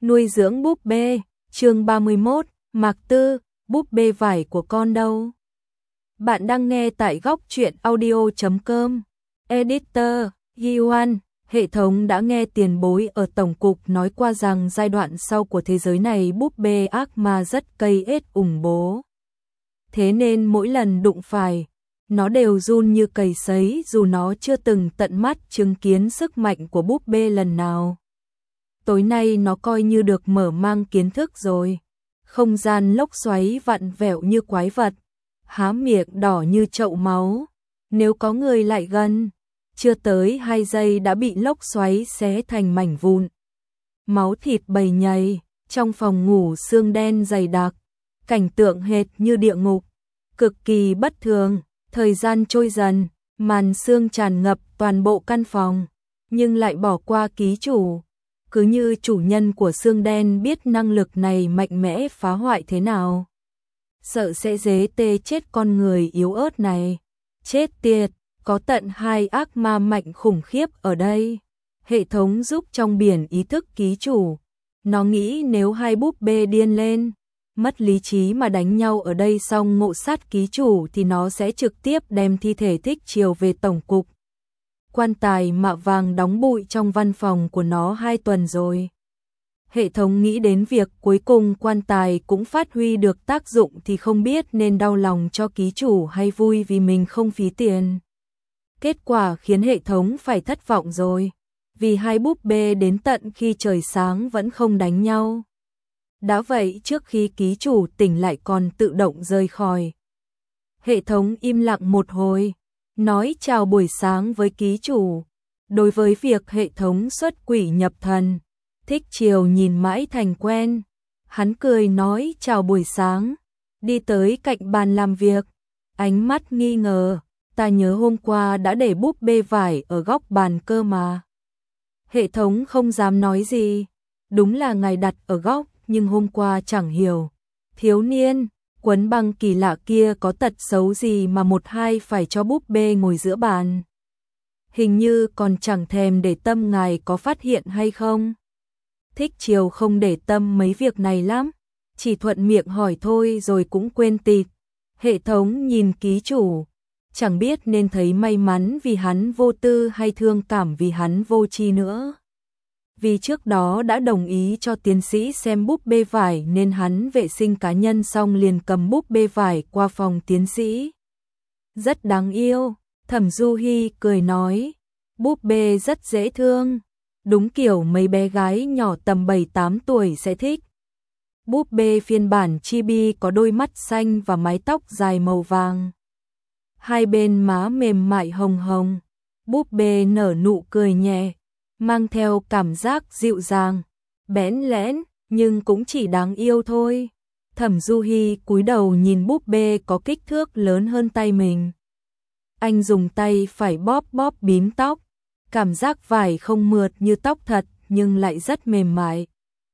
Nuôi dưỡng búp bê, chương 31, Mạc Tư, búp bê vải của con đâu? Bạn đang nghe tại góc truyện audio.com. Editor, Yuan, hệ thống đã nghe tiền bối ở Tổng cục nói qua rằng giai đoạn sau của thế giới này búp bê ác ma rất cây ết ủng bố. Thế nên mỗi lần đụng phải, nó đều run như cầy sấy dù nó chưa từng tận mắt chứng kiến sức mạnh của búp bê lần nào. Tối nay nó coi như được mở mang kiến thức rồi. Không gian lốc xoáy vặn vẹo như quái vật, há miệng đỏ như chậu máu. Nếu có người lại gần, chưa tới 2 giây đã bị lốc xoáy xé thành mảnh vụn. Máu thịt bầy nhầy, trong phòng ngủ xương đen dày đặc, cảnh tượng hệt như địa ngục, cực kỳ bất thường. Thời gian trôi dần, màn sương tràn ngập toàn bộ căn phòng, nhưng lại bỏ qua ký chủ. Cứ như chủ nhân của xương đen biết năng lực này mạnh mẽ phá hoại thế nào. Sợ sẽ dế tê chết con người yếu ớt này. Chết tiệt, có tận 2 ác ma mạnh khủng khiếp ở đây. Hệ thống giúp trong biển ý thức ký chủ. Nó nghĩ nếu 2 búp bê điên lên, mất lý trí mà đánh nhau ở đây xong ngộ sát ký chủ thì nó sẽ trực tiếp đem thi thể Thích Triều về Tổng cục. Quan tài mạ vàng đóng bụi trong văn phòng của nó 2 tuần rồi. Hệ thống nghĩ đến việc cuối cùng quan tài cũng phát huy được tác dụng thì không biết nên đau lòng cho ký chủ hay vui vì mình không phí tiền. Kết quả khiến hệ thống phải thất vọng rồi, vì 2 búp bê đến tận khi trời sáng vẫn không đánh nhau. Đã vậy trước khi ký chủ tỉnh lại còn tự động rời khỏi. Hệ thống im lặng một hồi, nói chào buổi sáng với ký chủ. Đối với việc hệ thống xuất quỷ nhập thần, Thích Triều nhìn mãi thành quen. Hắn cười nói chào buổi sáng, đi tới cạnh bàn làm việc, ánh mắt nghi ngờ. Ta nhớ hôm qua đã để búp bê vải ở góc bàn cơ mà. Hệ thống không dám nói gì, đúng là ngài đặt ở góc, nhưng hôm qua chẳng hiểu. Thiếu niên, quấn băng kỳ lạ kia có tật xấu gì mà 1-2 phải cho búp bê ngồi giữa bàn. Hình như còn chẳng thèm để tâm ngài có phát hiện hay không. Thích Triều không để tâm mấy việc này lắm, chỉ thuận miệng hỏi thôi rồi cũng quên tịt. Hệ thống nhìn ký chủ, chẳng biết nên thấy may mắn vì hắn vô tư hay thương cảm vì hắn vô tri nữa. Vì trước đó đã đồng ý cho tiến sĩ xem búp bê vải nên hắn vệ sinh cá nhân xong liền cầm búp bê vải qua phòng tiến sĩ. Rất đáng yêu, Thẩm Du Hi cười nói, búp bê rất dễ thương, đúng kiểu mấy bé gái nhỏ tầm 7-8 tuổi sẽ thích. Búp bê phiên bản chibi có đôi mắt xanh và mái tóc dài màu vàng. 2 bên má mềm mại hồng hồng, búp bê nở nụ cười nhẹ, mang theo cảm giác dịu dàng, bẽn lẽn, nhưng cũng chỉ đáng yêu thôi. Thẩm Du Hi cúi đầu nhìn búp bê có kích thước lớn hơn tay mình. Anh dùng tay phải bóp bóp bím tóc, cảm giác vải không mượt như tóc thật nhưng lại rất mềm mại.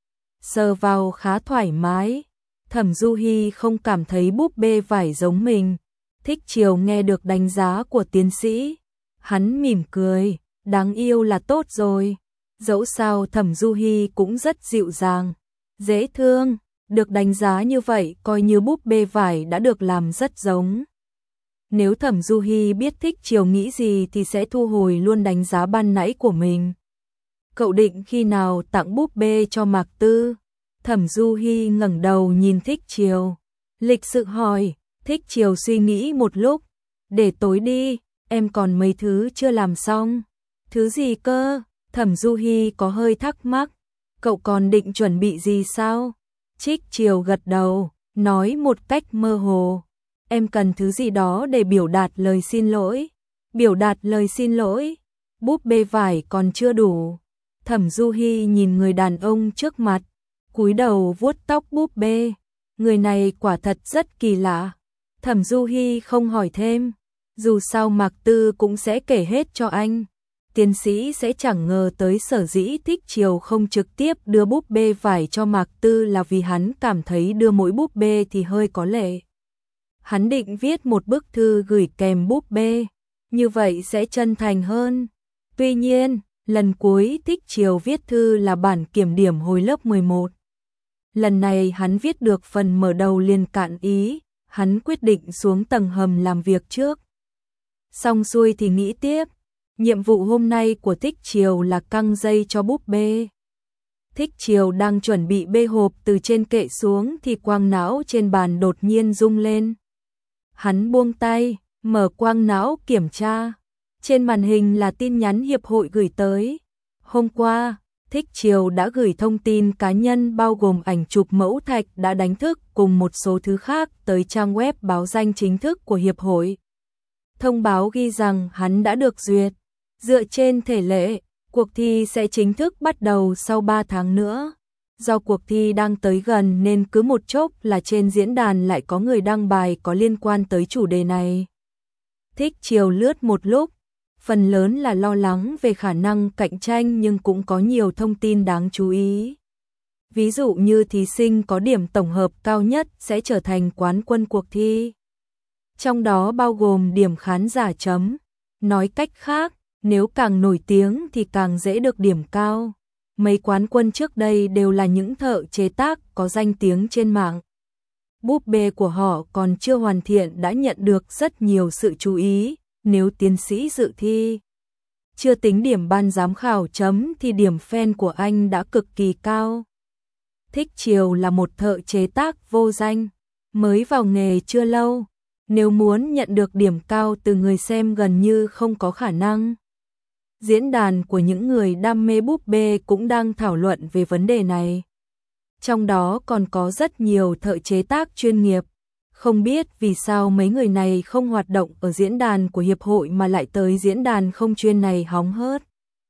Sờ vào khá thoải mái, Thẩm Du Hi không cảm thấy búp bê vải giống mình. Thích Triều nghe được đánh giá của tiến sĩ, hắn mỉm cười, đáng yêu là tốt rồi. Dẫu sao Thẩm Du Hi cũng rất dịu dàng, dễ thương, được đánh giá như vậy coi như búp bê vải đã được làm rất giống. Nếu Thẩm Du Hi biết Thích Triều nghĩ gì thì sẽ thu hồi luôn đánh giá ban nãy của mình. Cậu định khi nào tặng búp bê cho Mạc Tư? Thẩm Du Hi ngẩng đầu nhìn Thích Triều, lịch sự hỏi. Thích Triều suy nghĩ một lúc, để tối đi, em còn mấy thứ chưa làm xong. Thứ gì cơ? Thẩm Du Hi có hơi thắc mắc, cậu còn định chuẩn bị gì sao? Thích Triều gật đầu, nói một cách mơ hồ, em cần thứ gì đó để biểu đạt lời xin lỗi. Biểu đạt lời xin lỗi? Búp bê vải còn chưa đủ. Thẩm Du Hi nhìn người đàn ông trước mặt, cúi đầu vuốt tóc búp bê. Người này quả thật rất kỳ lạ. Thẩm Du Hi không hỏi thêm, dù sao Mạc Tư cũng sẽ kể hết cho anh. Tiến sĩ sẽ chẳng ngờ tới sở dĩ Thích Triều không trực tiếp đưa búp bê vải cho Mạc Tư là vì hắn cảm thấy đưa mỗi búp bê thì hơi có lệ. Hắn định viết một bức thư gửi kèm búp bê, như vậy sẽ chân thành hơn. Tuy nhiên, Lần cuối Thích Chiều viết thư là bản kiểm điểm hồi lớp 11. Lần này hắn viết được phần mở đầu liền cạn ý, hắn quyết định xuống tầng hầm làm việc trước. Xong xuôi thì nghĩ tiếp, nhiệm vụ hôm nay của Thích Chiều là căng dây cho búp bê. Thích Chiều đang chuẩn bị bê hộp từ trên kệ xuống thì quang não trên bàn đột nhiên rung lên. Hắn buông tay, mở quang não kiểm tra. Trên màn hình là tin nhắn hiệp hội gửi tới. Hôm qua, Thích Chiều đã gửi thông tin cá nhân bao gồm ảnh chụp mẫu thạch đã đánh thức cùng một số thứ khác tới trang web báo danh chính thức của hiệp hội. Thông báo ghi rằng hắn đã được duyệt. Dựa trên thể lệ, cuộc thi sẽ chính thức bắt đầu sau 3 tháng nữa. Do cuộc thi đang tới gần nên cứ một chốc là trên diễn đàn lại có người đăng bài có liên quan tới chủ đề này. Thích Chiều lướt một lúc, phần lớn là lo lắng về khả năng cạnh tranh nhưng cũng có nhiều thông tin đáng chú ý. Ví dụ như thí sinh có điểm tổng hợp cao nhất sẽ trở thành quán quân cuộc thi. Trong đó bao gồm điểm khán giả chấm. Nói cách khác, nếu càng nổi tiếng thì càng dễ được điểm cao. Mấy quán quân trước đây đều là những thợ chế tác có danh tiếng trên mạng. Búp bê của họ còn chưa hoàn thiện đã nhận được rất nhiều sự chú ý. Nếu tiến sĩ dự thi, chưa tính điểm ban giám khảo chấm thì điểm fan của anh đã cực kỳ cao. Thích Chiều là một thợ chế tác vô danh, mới vào nghề chưa lâu, nếu muốn nhận được điểm cao từ người xem gần như không có khả năng. Diễn đàn của những người đam mê búp bê cũng đang thảo luận về vấn đề này. Trong đó còn có rất nhiều thợ chế tác chuyên nghiệp. Không biết vì sao mấy người này không hoạt động ở diễn đàn của hiệp hội mà lại tới diễn đàn không chuyên này hóng hớt.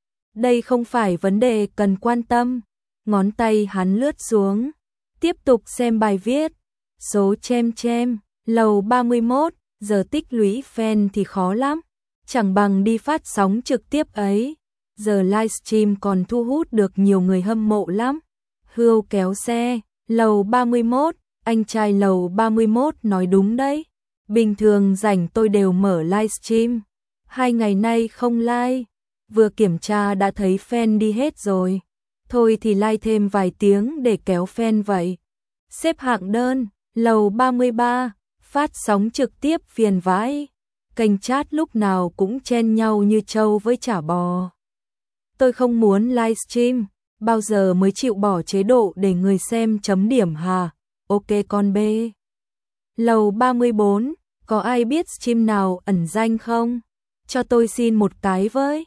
Đây không phải vấn đề cần quan tâm. Ngón tay hắn lướt xuống, tiếp tục xem bài viết. Số chem, lầu 31, giờ tích lũy fan thì khó lắm. Chẳng bằng đi phát sóng trực tiếp ấy. Giờ livestream còn thu hút được nhiều người hâm mộ lắm. Hươu kéo xe, lầu 31. Anh trai lầu 31 nói đúng đấy. Bình thường rảnh tôi đều mở livestream. 2 ngày nay không live. Vừa kiểm tra đã thấy fan đi hết rồi. Thôi thì live thêm vài tiếng để kéo fan vậy. Xếp hạng đơn, lầu 33, phát sóng trực tiếp phiền vãi. Kênh chat lúc nào cũng chen nhau như trâu với chả bò. Tôi không muốn livestream, bao giờ mới chịu bỏ chế độ để người xem chấm điểm hả? Ok con bê. Lầu 34, có ai biết stream nào ẩn danh không? Cho tôi xin một cái với.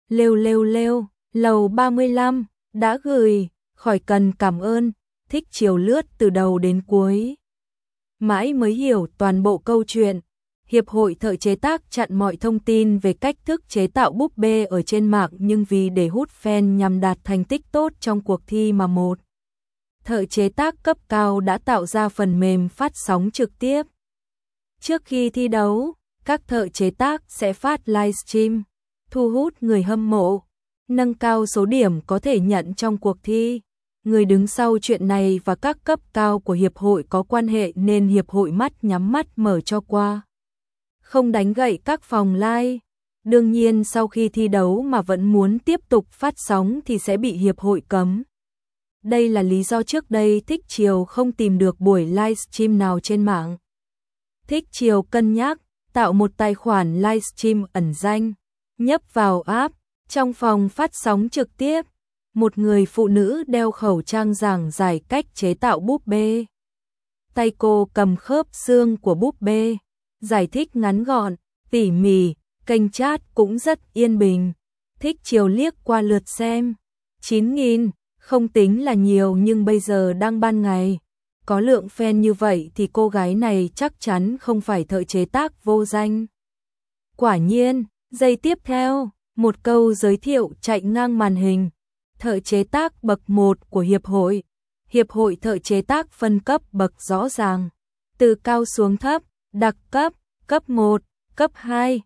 Lêu, lầu 35, đã gửi, khỏi cần cảm ơn, Thích Chiều lướt từ đầu đến cuối. Mãi mới hiểu toàn bộ câu chuyện. Hiệp hội thợ chế tác chặn mọi thông tin về cách thức chế tạo búp bê ở trên mạng nhưng vì để hút fan nhằm đạt thành tích tốt trong cuộc thi mà một thợ chế tác cấp cao đã tạo ra phần mềm phát sóng trực tiếp. Trước khi thi đấu, các thợ chế tác sẽ phát livestream, thu hút người hâm mộ, nâng cao số điểm có thể nhận trong cuộc thi. Người đứng sau chuyện này và các cấp cao của hiệp hội có quan hệ nên hiệp hội mắt nhắm mắt mở cho qua. Không đánh gậy các phòng live. Đương nhiên sau khi thi đấu mà vẫn muốn tiếp tục phát sóng thì sẽ bị hiệp hội cấm. Đây là lý do trước đây Thích Chiều không tìm được buổi livestream nào trên mạng. Thích Chiều cân nhắc tạo một tài khoản livestream ẩn danh, nhấp vào app, trong phòng phát sóng trực tiếp, một người phụ nữ đeo khẩu trang giảng giải cách chế tạo búp bê. Tay cô cầm khớp xương của búp bê, giải thích ngắn gọn, tỉ mỉ, kênh chat cũng rất yên bình. Thích Chiều liếc qua lượt xem, 9.000, không tính là nhiều nhưng bây giờ đang ban ngày. Có lượng fan như vậy thì cô gái này chắc chắn không phải thợ chế tác vô danh. Quả nhiên, giây tiếp theo, một câu giới thiệu chạy ngang màn hình. Thợ chế tác bậc 1 của hiệp hội. Hiệp hội thợ chế tác phân cấp bậc rõ ràng. Từ cao xuống thấp, đặc cấp, cấp 1, cấp 2,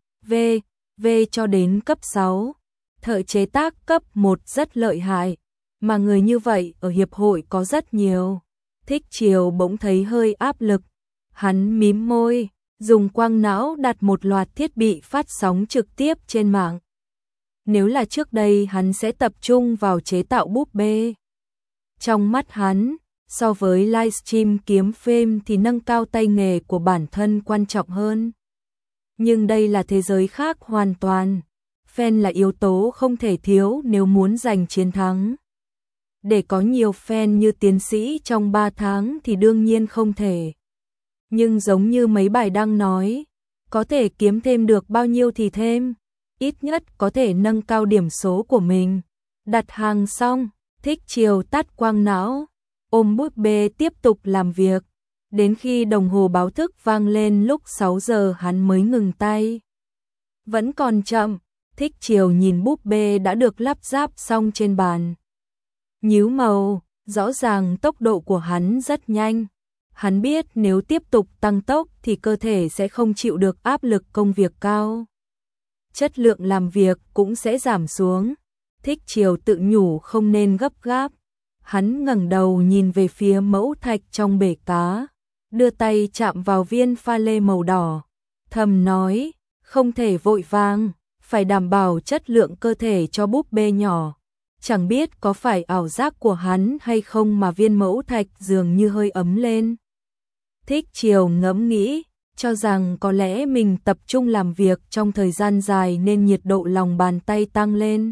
V cho đến cấp 6. Thợ chế tác cấp 1 rất lợi hại, mà người như vậy ở hiệp hội có rất nhiều. Thích Chiều bỗng thấy hơi áp lực. Hắn mím môi, dùng quang não đặt một loạt thiết bị phát sóng trực tiếp trên mạng. Nếu là trước đây hắn sẽ tập trung vào chế tạo búp bê. Trong mắt hắn, so với livestream kiếm phim thì nâng cao tay nghề của bản thân quan trọng hơn. Nhưng đây là thế giới khác hoàn toàn. Fan là yếu tố không thể thiếu nếu muốn giành chiến thắng. Để có nhiều fan như tiến sĩ trong 3 tháng thì đương nhiên không thể. Nhưng giống như mấy bài đăng nói, có thể kiếm thêm được bao nhiêu thì thêm, ít nhất có thể nâng cao điểm số của mình. Đặt hàng xong, Thích Chiều tắt quang não, ôm búp bê tiếp tục làm việc, đến khi đồng hồ báo thức vang lên lúc 6 giờ hắn mới ngừng tay. Vẫn còn chậm, Thích Chiều nhìn búp bê đã được lắp ráp xong trên bàn. Nhíu màu, rõ ràng tốc độ của hắn rất nhanh. Hắn biết nếu tiếp tục tăng tốc thì cơ thể sẽ không chịu được áp lực công việc cao. Chất lượng làm việc cũng sẽ giảm xuống. Thích Chiều tự nhủ không nên gấp gáp. Hắn ngẩng đầu nhìn về phía mẫu thạch trong bể cá, đưa tay chạm vào viên pha lê màu đỏ, thầm nói, không thể vội vàng, phải đảm bảo chất lượng cơ thể cho búp bê nhỏ. Chẳng biết có phải ảo giác của hắn hay không mà viên mẫu thạch dường như hơi ấm lên. Thích Chiều ngẫm nghĩ, cho rằng có lẽ mình tập trung làm việc trong thời gian dài nên nhiệt độ lòng bàn tay tăng lên.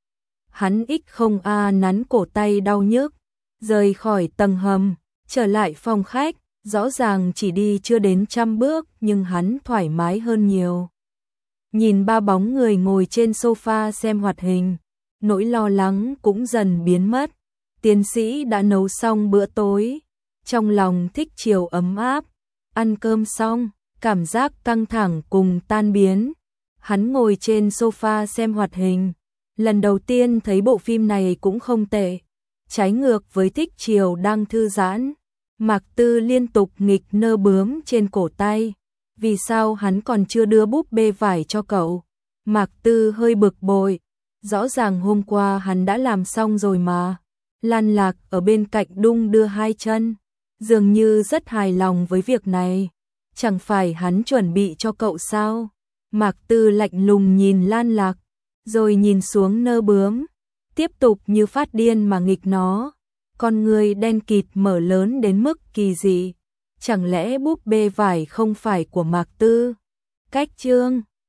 Hắn không nắn cổ tay đau nhức, rời khỏi tầng hầm, trở lại phòng khách, rõ ràng chỉ đi chưa đến 100 bước nhưng hắn thoải mái hơn nhiều. Nhìn ba bóng người ngồi trên sofa xem hoạt hình, nỗi lo lắng cũng dần biến mất. Tiến sĩ đã nấu xong bữa tối, trong lòng Thích Chiều ấm áp. Ăn cơm xong, cảm giác căng thẳng cùng tan biến. Hắn ngồi trên sofa xem hoạt hình. Lần đầu tiên thấy bộ phim này cũng không tệ. Trái ngược với Thích Chiều đang thư giãn, Mạc Tư liên tục nghịch nơ bướm trên cổ tay. Vì sao hắn còn chưa đưa búp bê vải cho cậu? Mạc Tư hơi bực bội. Rõ ràng hôm qua hắn đã làm xong rồi mà. Lan Lạc ở bên cạnh đung đưa hai chân, dường như rất hài lòng với việc này. Chẳng phải hắn chuẩn bị cho cậu sao? Mạc Tư lạnh lùng nhìn Lan Lạc, rồi nhìn xuống nơ bướm, tiếp tục như phát điên mà nghịch nó. Con người đen kịt mở lớn đến mức kỳ dị. Chẳng lẽ búp bê vải không phải của Mạc Tư? Cách chương